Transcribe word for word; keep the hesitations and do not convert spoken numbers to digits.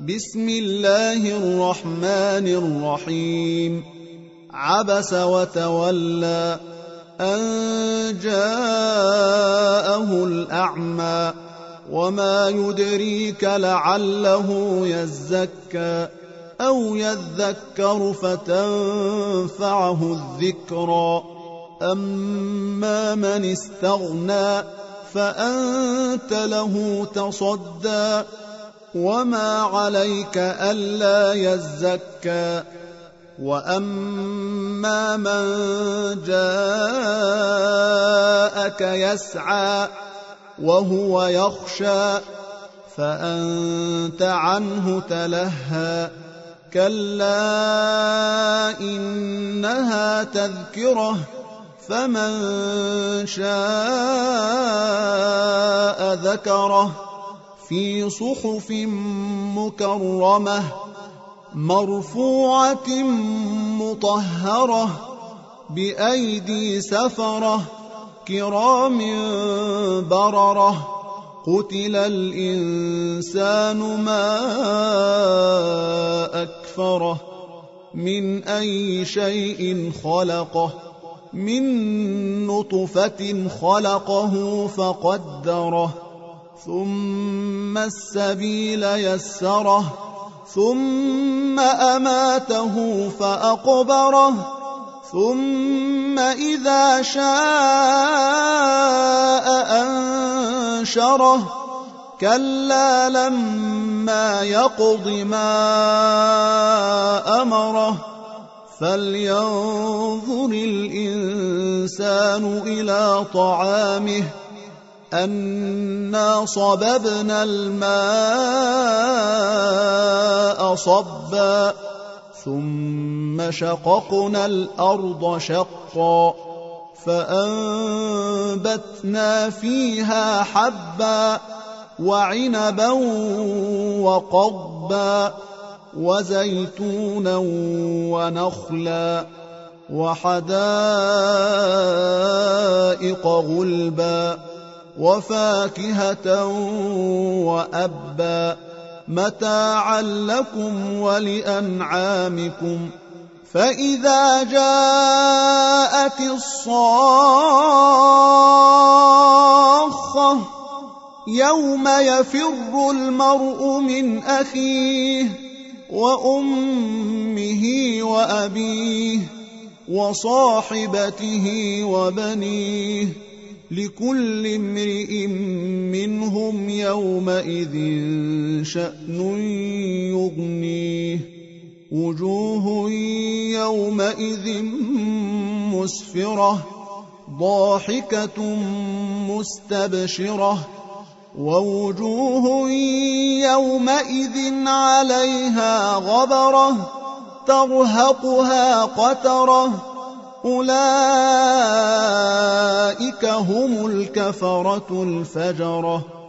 بسم الله الرحمن الرحيم عبس وتولى أن جاءه الأعمى وما يدريك لعله يزكى أو يذكر فتنفعه الذكرى أما من استغنى فأنت له تصدى وما عليك ألا يزكى وأما من جاءك يسعى وهو يخشى فأنت عنه تلهى كلا إنها تذكرة فمن شاء ذكره في صحف مكرمة مرفوعة مطهرة بأيدي سفرة كرام بررة قتل الإنسان ما أكفره من أي شيء خلقه من نطفة خلقه فقدره ثم السبيل يسره ثم أماته فأقبره ثم إذا شاء أنشره كلا لما يقض ما أمره فلينظر الإنسان إلى طعامه أنا صببنا الماء صبا ثم شققنا الأرض شقا فأنبتنا فيها حبا وعنبا وقضبا وزيتونا ونخلا وحدائق غلبا وفاكهة وأبا متاعا لكم ولأنعامكم فإذا جاءت الصاخة يوم يفر المرء من أخيه وأمه وأبيه وصاحبته وبنيه لكل امرئ منهم يومئذ شأن يغنيه وجوه يومئذ مسفرة ضاحكة مستبشرة ووجوه يومئذ عليها غبرة ترهقها قترة أولئك هم الكفرة الفجرة